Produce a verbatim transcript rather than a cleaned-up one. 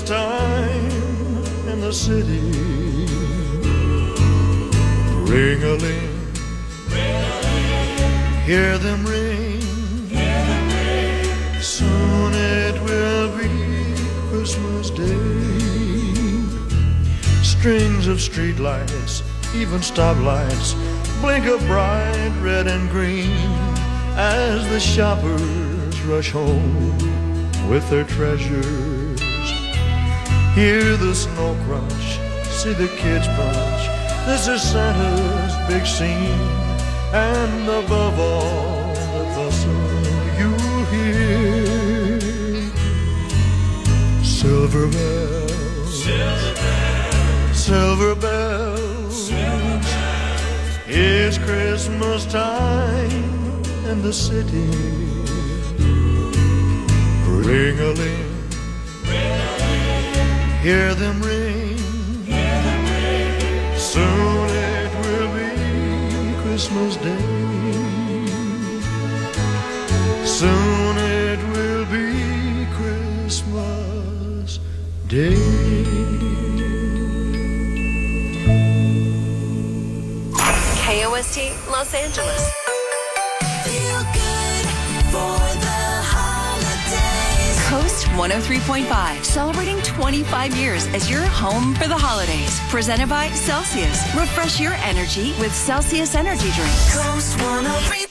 Christmas time in the city. Ring-a-ling, hear them ring. Hear them ring. Soon it will be Christmas Day. Strings of streetlights, even stoplights, blink a bright red and green as the shoppers rush home with their treasures. Hear the snow crunch, see the kids punch. This is Santa's big scene, and above all the bustle you hear silver bells, silver bells, silver bells. Silver bells. It's Christmas time in the city. Ring-a-ling, ring-a-ling, hear them ring. Hear them ring. Soon it will be Christmas Day. Soon it will be Christmas Day. K O S T Los Angeles. Feel good for the holidays. Coast one oh three point five, celebrating twenty-five years as your home for the holidays. Presented by Celsius. Refresh your energy with Celsius energy drinks. Coast one oh three.